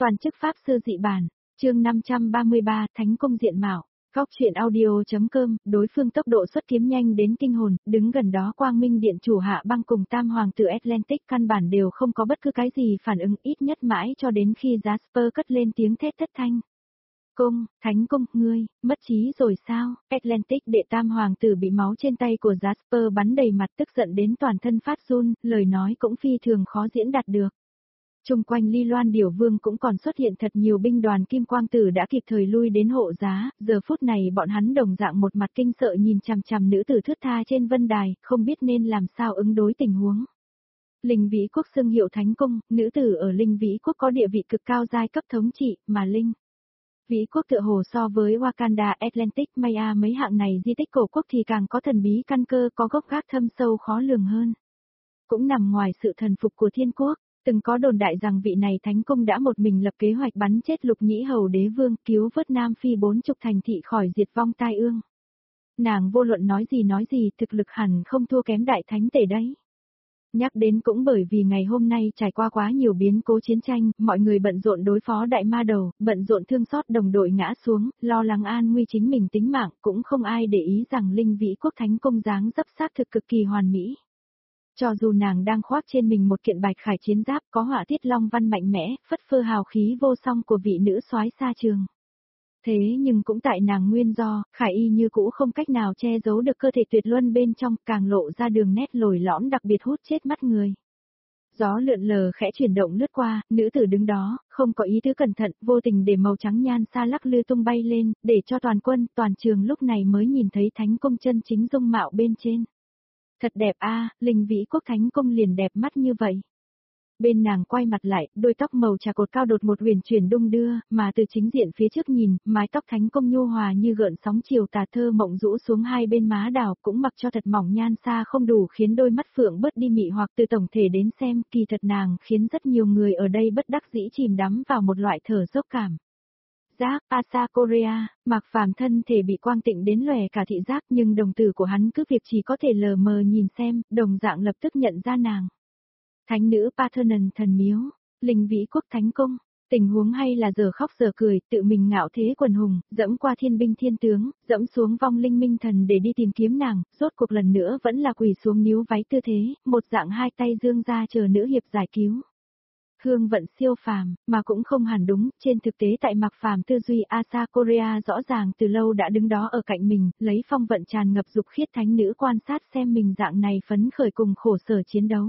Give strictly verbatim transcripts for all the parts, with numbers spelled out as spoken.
Toàn chức pháp sư dị bản, chương năm trăm ba mươi ba, Thánh công diện mạo. Góc truyện audio.com, đối phương tốc độ xuất kiếm nhanh đến kinh hồn, đứng gần đó Quang Minh Điện chủ Hạ Băng cùng Tam Hoàng tử Atlantic căn bản đều không có bất cứ cái gì phản ứng, ít nhất mãi cho đến khi Jasper cất lên tiếng thét thất thanh. Công, Thánh công, ngươi, mất trí rồi sao? Atlantic đệ Tam Hoàng tử bị máu trên tay của Jasper bắn đầy mặt, tức giận đến toàn thân phát run, lời nói cũng phi thường khó diễn đạt được. Trung quanh Ly Loan Điểu Vương cũng còn xuất hiện thật nhiều binh đoàn Kim Quang Tử đã kịp thời lui đến hộ giá, giờ phút này bọn hắn đồng dạng một mặt kinh sợ nhìn chằm chằm nữ tử thướt tha trên vân đài, không biết nên làm sao ứng đối tình huống. Linh Vĩ Quốc xưng hiệu Thánh Cung, nữ tử ở Linh Vĩ Quốc có địa vị cực cao giai cấp thống trị, mà Linh Vĩ Quốc tựa hồ so với Wakanda, Atlantic, Maya mấy hạng này di tích cổ quốc thì càng có thần bí căn cơ, có gốc gác thâm sâu khó lường hơn. Cũng nằm ngoài sự thần phục của thiên quốc. Từng có đồn đại rằng vị này Thánh Công đã một mình lập kế hoạch bắn chết Lục Nhĩ Hầu Đế Vương, cứu vớt Nam Phi bốn chục thành thị khỏi diệt vong tai ương. Nàng vô luận nói gì nói gì, thực lực hẳn không thua kém đại thánh tể đấy. Nhắc đến cũng bởi vì ngày hôm nay trải qua quá nhiều biến cố chiến tranh, mọi người bận rộn đối phó đại ma đầu, bận rộn thương xót đồng đội ngã xuống, lo lắng an nguy chính mình tính mạng, cũng không ai để ý rằng Linh Vĩ Quốc Thánh Công dáng dấp xác thực cực kỳ hoàn mỹ. Cho dù nàng đang khoác trên mình một kiện bạch khải chiến giáp có họa tiết long văn mạnh mẽ, phất phơ hào khí vô song của vị nữ soái xa trường. Thế nhưng cũng tại nàng nguyên do, khải y như cũ không cách nào che giấu được cơ thể tuyệt luân bên trong, càng lộ ra đường nét lồi lõm đặc biệt hút chết mắt người. Gió lượn lờ khẽ chuyển động lướt qua, nữ tử đứng đó, không có ý tứ cẩn thận, vô tình để màu trắng nhan xa lắc lư tung bay lên, để cho toàn quân, toàn trường lúc này mới nhìn thấy Thánh Công chân chính dung mạo bên trên. Thật đẹp a, à, Linh Vĩ Quốc Thánh Công liền đẹp mắt như vậy. Bên nàng quay mặt lại, đôi tóc màu trà cột cao đột một huyền chuyển đung đưa, mà từ chính diện phía trước nhìn, mái tóc Thánh Công nhu hòa như gợn sóng chiều tà thơ mộng rũ xuống hai bên má đào, cũng mặc cho thật mỏng nhan xa không đủ khiến đôi mắt phượng bớt đi mị hoặc. Từ tổng thể đến xem, kỳ thật nàng khiến rất nhiều người ở đây bất đắc dĩ chìm đắm vào một loại thở dốc cảm. Giác, Asa Korea, Mạc Phàm thân thể bị quang tịnh đến lòe cả thị giác, nhưng đồng tử của hắn cứ việc chỉ có thể lờ mờ nhìn xem, đồng dạng lập tức nhận ra nàng. Thánh nữ Parthenon thần miếu, Linh Vĩ Quốc Thánh Công, tình huống hay là giờ khóc giờ cười, tự mình ngạo thế quần hùng, dẫm qua thiên binh thiên tướng, dẫm xuống vong linh minh thần để đi tìm kiếm nàng, rốt cuộc lần nữa vẫn là quỳ xuống níu váy tư thế, một dạng hai tay dương ra chờ nữ hiệp giải cứu. Hương vận siêu phàm, mà cũng không hẳn đúng, trên thực tế tại Mạc Phàm tư duy Asa Korea rõ ràng từ lâu đã đứng đó ở cạnh mình, lấy phong vận tràn ngập dục khiết thánh nữ quan sát xem mình dạng này phấn khởi cùng khổ sở chiến đấu.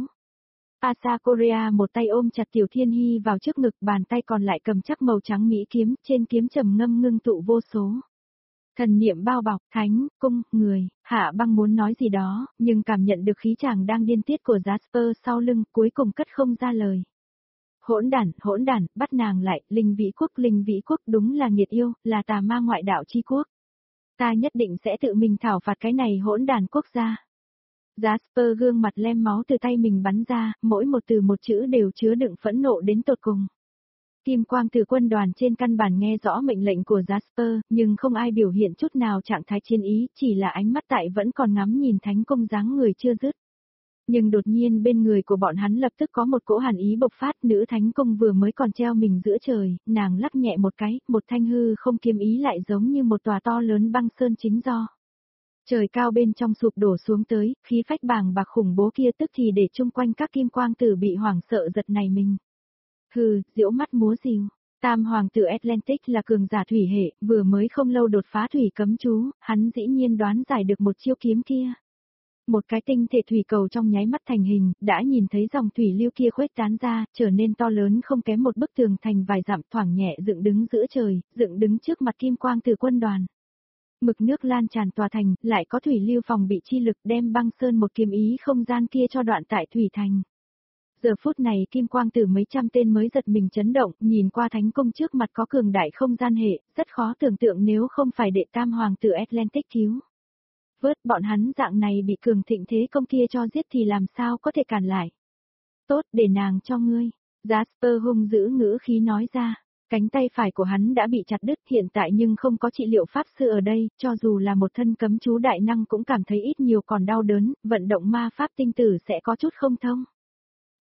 Asa Korea một tay ôm chặt Tiểu Thiên Hy vào trước ngực, bàn tay còn lại cầm chắc màu trắng mỹ kiếm, trên kiếm trầm ngâm ngưng tụ vô số thần niệm bao bọc. Thánh Cung, người, Hạ Băng muốn nói gì đó, nhưng cảm nhận được khí chàng đang điên tiết của Jasper sau lưng, cuối cùng cất không ra lời. Hỗn đản, hỗn đản, bắt nàng lại, Linh Vĩ Quốc, Linh Vĩ Quốc đúng là nghiệt yêu, là tà ma ngoại đạo chi quốc. Ta nhất định sẽ tự mình thảo phạt cái này hỗn đản quốc gia. Jasper gương mặt lem máu từ tay mình bắn ra, mỗi một từ một chữ đều chứa đựng phẫn nộ đến tột cùng. Kim quang từ quân đoàn trên căn bản nghe rõ mệnh lệnh của Jasper, nhưng không ai biểu hiện chút nào trạng thái chiến ý, chỉ là ánh mắt tại vẫn còn ngắm nhìn Thánh Công dáng người chưa dứt. Nhưng đột nhiên bên người của bọn hắn lập tức có một cỗ hàn ý bộc phát, nữ Thánh Công vừa mới còn treo mình giữa trời, nàng lắc nhẹ một cái, một thanh hư không kiếm ý lại giống như một tòa to lớn băng sơn chính do. Trời cao bên trong sụp đổ xuống tới, khí phách bàng bạc khủng bố kia tức thì để chung quanh các Kim Quang Tử bị hoảng sợ giật này mình. Hừ, diễu mắt múa rìu. Tam Hoàng tử Atlantic là cường giả thủy hệ, vừa mới không lâu đột phá thủy cấm chú, hắn dĩ nhiên đoán giải được một chiêu kiếm kia. Một cái tinh thể thủy cầu trong nháy mắt thành hình, đã nhìn thấy dòng thủy lưu kia khuếch tán ra, trở nên to lớn không kém một bức tường thành vài dặm, thoảng nhẹ dựng đứng giữa trời, dựng đứng trước mặt Kim Quang Tử quân đoàn. Mực nước lan tràn tòa thành, lại có thủy lưu phòng bị chi lực đem băng sơn một kiếm ý không gian kia cho đoạn tại thủy thành. Giờ phút này Kim Quang Tử mấy trăm tên mới giật mình chấn động, nhìn qua Thánh Công trước mặt có cường đại không gian hệ, rất khó tưởng tượng nếu không phải đệ Tam Hoàng tử Atlantic cứu. Vớt bọn hắn dạng này bị cường thịnh thế công kia cho giết thì làm sao có thể cản lại. Tốt, để nàng cho ngươi. Jasper hung dữ ngữ khí nói ra. Cánh tay phải của hắn đã bị chặt đứt hiện tại nhưng không có trị liệu pháp sư ở đây, cho dù là một thân cấm chú đại năng cũng cảm thấy ít nhiều còn đau đớn, vận động ma pháp tinh tử sẽ có chút không thông.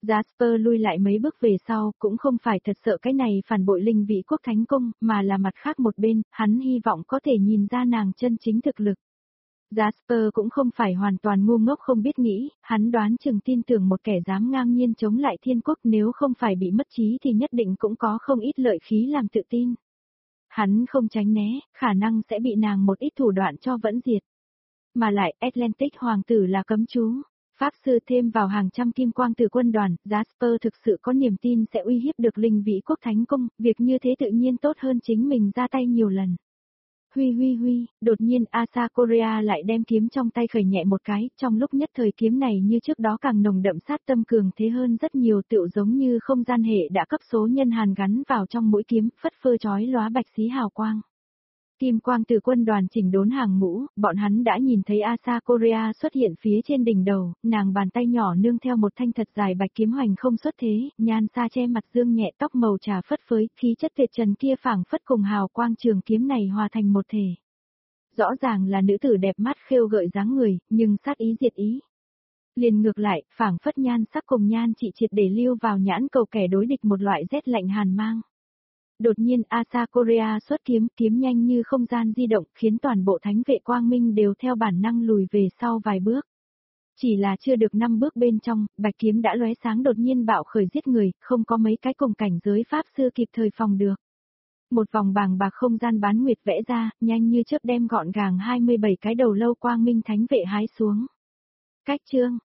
Jasper lui lại mấy bước về sau, cũng không phải thật sợ cái này phản bội linh vị quốc thánh cung, mà là mặt khác một bên, hắn hy vọng có thể nhìn ra nàng chân chính thực lực. Jasper cũng không phải hoàn toàn ngu ngốc không biết nghĩ, hắn đoán chừng tin tưởng một kẻ dám ngang nhiên chống lại thiên quốc nếu không phải bị mất trí thì nhất định cũng có không ít lợi khí làm tự tin. Hắn không tránh né, khả năng sẽ bị nàng một ít thủ đoạn cho vẫn diệt. Mà lại Atlantic hoàng tử là cấm chú. Pháp sư thêm vào hàng trăm kim quang từ quân đoàn, Jasper thực sự có niềm tin sẽ uy hiếp được linh vị quốc thánh cung, việc như thế tự nhiên tốt hơn chính mình ra tay nhiều lần. Huy huy huy, đột nhiên Asa Korea lại đem kiếm trong tay khởi nhẹ một cái, trong lúc nhất thời kiếm này như trước đó càng nồng đậm sát tâm cường thế hơn rất nhiều, tựu giống như không gian hệ đã cấp số nhân hàn gắn vào trong mũi kiếm, phất phơ chói lóa bạch xí hào quang. Kim quang từ quân đoàn chỉnh đốn hàng ngũ, bọn hắn đã nhìn thấy Asa Korea xuất hiện phía trên đỉnh đầu, nàng bàn tay nhỏ nương theo một thanh thật dài bạch kiếm hoành không xuất thế, nhan sa che mặt dương nhẹ tóc màu trà phất phới, khí chất tuyệt trần kia phảng phất cùng hào quang trường kiếm này hòa thành một thể. Rõ ràng là nữ tử đẹp mắt khêu gợi dáng người, nhưng sát ý diệt ý. Liền ngược lại, phảng phất nhan sắc cùng nhan trị triệt để lưu vào nhãn cầu kẻ đối địch một loại rét lạnh hàn mang. Đột nhiên Asa Korea xuất kiếm, kiếm nhanh như không gian di động, khiến toàn bộ thánh vệ quang minh đều theo bản năng lùi về sau vài bước. Chỉ là chưa được năm bước bên trong, bạch kiếm đã lóe sáng đột nhiên bạo khởi giết người, không có mấy cái cùng cảnh giới pháp sư kịp thời phòng được. Một vòng bàng bạc không gian bán nguyệt vẽ ra, nhanh như chớp đem gọn gàng hai mươi bảy cái đầu lâu quang minh thánh vệ hái xuống. Cách chương,